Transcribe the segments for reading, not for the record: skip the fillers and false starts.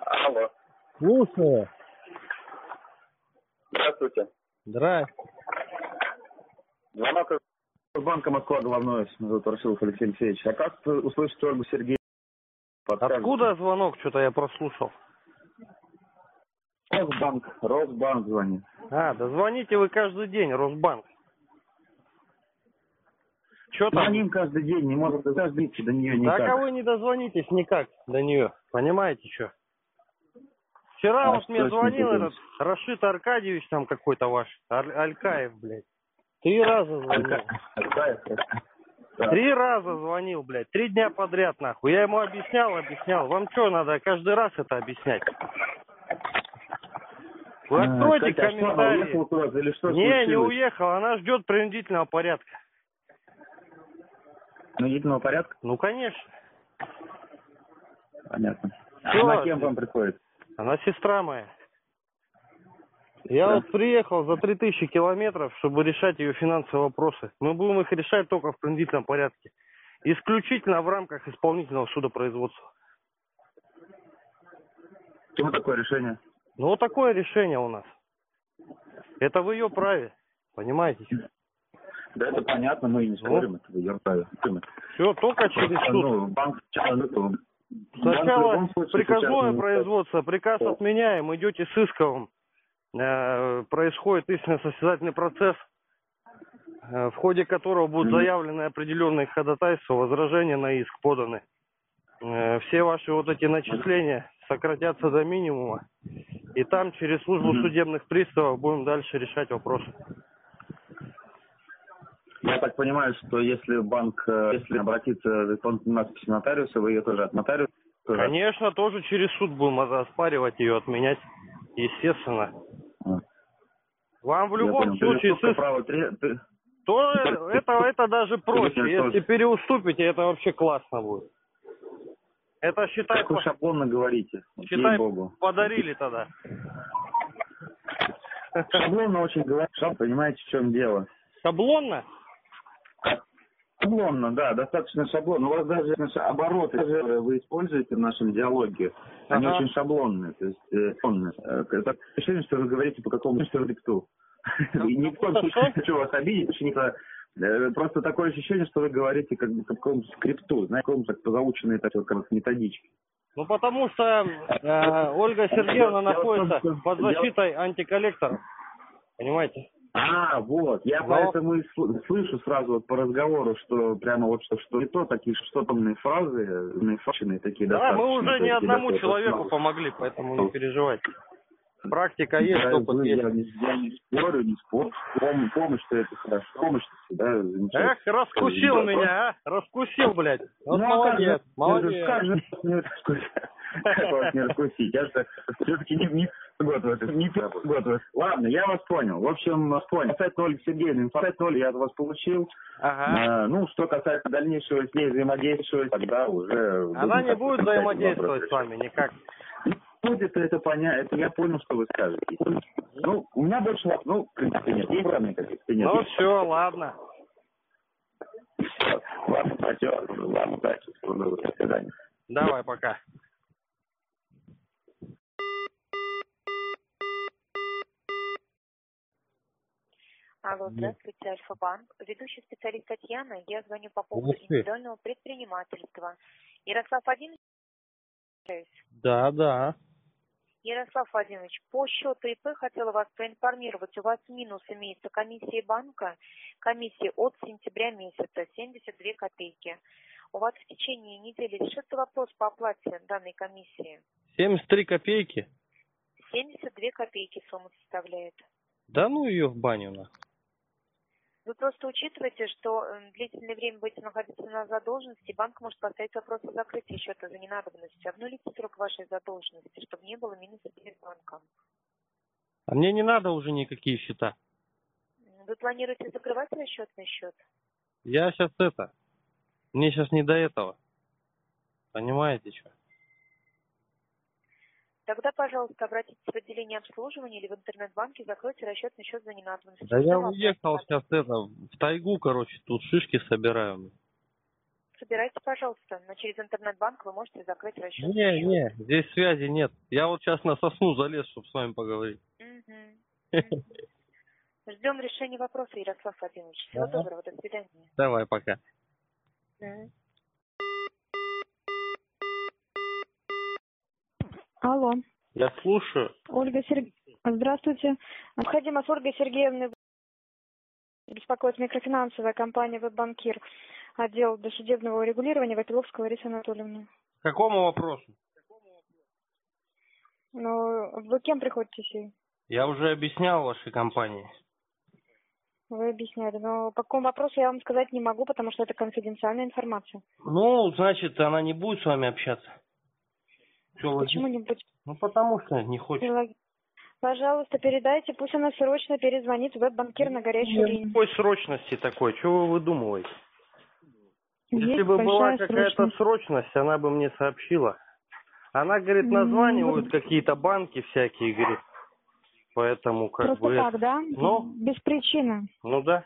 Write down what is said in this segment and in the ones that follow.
Алло. Слушаю. Здравствуйте. Здрасте. Звонок из банка Москва, головной. Меня зовут Ворошилов Алексей Алексеевич. А как услышать Ольгу Сергеевну? Откуда звонок? Что-то я прослушал. Росбанк звонит. Да звоните вы каждый день, Росбанк. Что там? Звоним каждый день, не можем дозвониться до нее никак. Так, а вы не дозвонитесь никак до нее. Понимаете, что? Вчера вот мне звонил этот Рашид Аркадьевич там какой-то ваш. Алькаев, блядь. 3 раза звонил. Алькаев? 3 раза звонил, блядь. 3 дня подряд, нахуй. Я ему объяснял. Вам что, надо каждый раз это объяснять? Вы откройте комментарии. Не уехал. Она ждет принудительного порядка. Принудительного порядка? Ну, конечно. Понятно. Все, она кем вам приходит? Она сестра моя. Я вот приехал за 3000 километров, чтобы решать ее финансовые вопросы. Мы будем их решать только в принудительном порядке. Исключительно в рамках исполнительного судопроизводства. Почему такое решение? Ну, вот такое решение у нас. Это в ее праве. Понимаете? Да, это понятно, мы и не спорим, это в ее праве. Все, только через суд. Ну, банк Сначала приказное производство, приказ отменяем, идете с исковым. Происходит истинно-состязательный процесс, в ходе которого будут заявлены определенные ходатайства, возражения на иск поданы. Все ваши вот эти начисления сократятся до минимума, и там через службу судебных приставов будем дальше решать вопросы. Я так понимаю, что если банк, если обратиться в исполнительную надпись нотариуса, вы ее тоже от нотариуса? Конечно, тоже через суд будем оспаривать ее, отменять, естественно. Вам в любом случае то это даже проще. Если переуступите, это вообще классно будет. Это считай... Как вы шаблонно говорите. Считай, подарили тогда. Шаблонно очень говорить, понимаете, в чем дело. Шаблонно? Шаблонно, да, достаточно шаблонно. У вас даже обороты, которые вы используете в нашем диалоге, они очень шаблонные. То есть, это ощущение, что вы говорите по какому-то скрипту. Ни в коем случае не хочу вас обидеть, просто такое ощущение, что вы говорите как бы по какому-то скрипту, знаете, какому-то по заученной так вот, как методичке. Ну, потому что Ольга Сергеевна находится под защитой антиколлекторов. Понимаете? Вот. Я поэтому и слышу сразу вот по разговору, что прямо вот что не то, такие что-то фразы, нафаченные такие достаточно. Да, мы уже ни одному человеку помогли, поэтому не переживайте. Практика есть, опыт есть. Я не спорю. Помощь-то это хорошо. Помощь-то всегда замечательно. Эх, раскусил меня, Раскусил, блядь. Вот молодец. Как же вас не раскусить? Я же все-таки не год. Ладно, я вас понял. В общем, касательно Ольги Сергеевны, информацию я от вас получил. Ну, что касается дальнейшего с ней взаимодействовать, тогда уже... Она не будет взаимодействовать с вами никак. Будет это понятно, это я понял, что вы скажете. Ну, у меня больше, в принципе, нет. Есть данные какие-то? Нет. Ну, все, ладно. Ладно, удачи, до свидания. Давай, пока. Алло, здравствуйте, Альфа-банк. Ведущий специалист Татьяна. Я звоню по поводу индивидуального предпринимательства. Ярослав Владимирович? Да. Ярослав Владимирович, по счету ИП хотела вас проинформировать. У вас минус имеется комиссии банка. Комиссия от сентября месяца 72 копейки. У вас в течение недели решится вопрос по оплате данной комиссии? 73 копейки? 72 копейки сумма составляет. Да ну ее в баню на. Вы просто учитываете, что длительное время будете находиться на задолженности, банк может поставить вопрос о закрытии счета за ненадобностью. Обнулите срок вашей задолженности, чтобы не было минуса перед банком. А мне не надо уже никакие счета. Вы планируете закрывать расчетный счет? Я сейчас мне сейчас не до этого. Понимаете, что? Тогда, пожалуйста, обратитесь в отделение обслуживания или в интернет-банке, закройте расчетный счет за ненадобностью. Да я уехал сейчас в тайгу, тут шишки собираю. Собирайте, пожалуйста, но через интернет-банк вы можете закрыть расчетный счет. Не, здесь связи нет. Я вот сейчас на сосну залез, чтобы с вами поговорить. Ждем решения вопроса, Ярослав Владимирович. Всего доброго, до свидания. Давай, пока. Алло. Я слушаю. Ольга Здравствуйте. Необходимо с Ольгой Сергеевной беспокоит микрофинансовая компания «Веб-банкир», отдел досудебного урегулирования Вапиловская Лариса Анатольевна. К какому вопросу? Ну, вы кем приходите? Я уже объяснял вашей компании. Вы объясняли, но по какому вопросу я вам сказать не могу, потому что это конфиденциальная информация. Ну, значит, она не будет с вами общаться. Почему-нибудь. Ну, потому что не хочет. Пожалуйста, передайте, пусть она срочно перезвонит в веб-банкир на горячую линию. Какой срочности такой? Чего вы выдумываете? Если бы была какая-то срочность, она бы мне сообщила. Она, говорит, названивают какие-то банки всякие, говорит. Поэтому как просто бы... Просто так, да? Ну? Без причины? Ну да.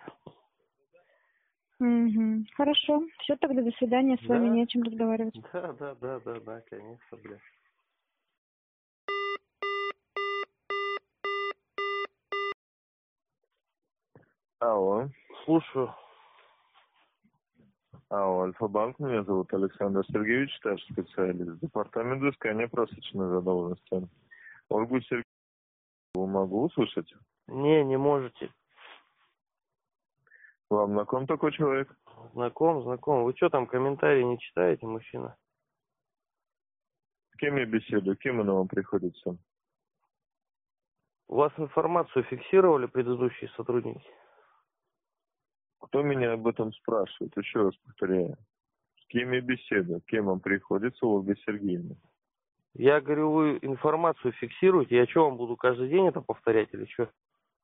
Хорошо. Все, тогда до свидания. С вами не о чем разговаривать. Да, конечно, бля. Алло. Слушаю. Алло, Альфа-банк, меня зовут Александр Сергеевич, старший специалист, департамент взыскания просроченной задолженности. Ольгу Сергеевну могу услышать? Не можете. Вам знаком такой человек? Знаком. Вы что там, комментарии не читаете, мужчина? С кем я беседую? Кем она вам приходится? У вас информацию фиксировали предыдущие сотрудники? Кто меня об этом спрашивает? Еще раз повторяю. С кем я беседую? Кем вам приходится, Ольга Сергеевна? Я говорю, вы информацию фиксируете? Я что, вам буду каждый день это повторять или что?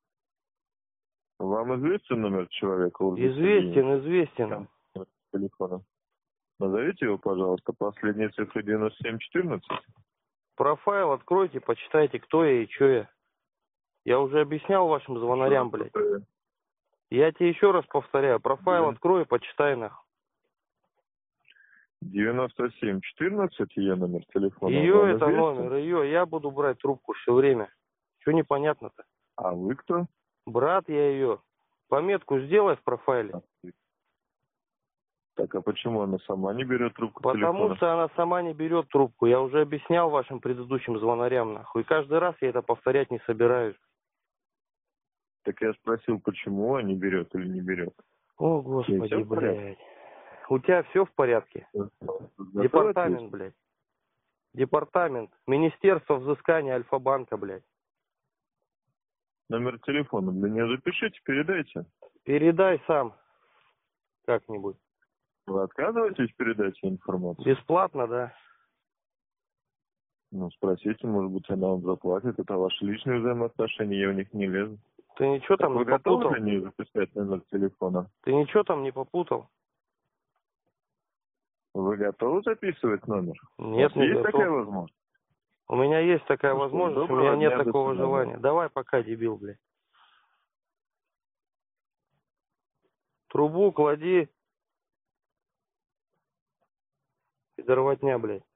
Вам известен номер человека, Ольга Сергеевна? Известен. Телефона. Назовите его, пожалуйста, последние цифры 9714. Профайл откройте, почитайте, кто я и что я. Я уже объяснял вашим звонарям, блядь. Я тебе еще раз повторяю, профайл открой и почитай, нахуй. 9714 ее номер телефона. Ее это номер, ее. Я буду брать трубку все время. Что непонятно-то? А вы кто? Брат я ее. Пометку сделай в профайле. Так, а почему она сама не берет трубку телефона? Потому что она сама не берет трубку. Я уже объяснял вашим предыдущим звонарям, нахуй. И каждый раз я это повторять не собираюсь. Так я спросил, почему она не берет или не берет. О, Господи, блядь. У тебя все в порядке? Департамент, блядь. Департамент. Министерство взыскания Альфа-банка, блядь. Номер телефона для нее запишите, передайте. Передай сам. Как-нибудь. Вы отказываетесь передать информацию? Бесплатно, да. Ну, спросите, может быть, она вам заплатит. Это ваши личные взаимоотношения, я в них не лезу. Ты ничего там не попутал? Вы готовы для нее записать номер телефона? Ты ничего там не попутал? Вы готовы записывать номер? Нет, не есть готов. такая возможность? У меня есть такая возможность, у меня нет такого желания. Давай пока, дебил, блядь. Трубу клади. Пидорвотня, блядь.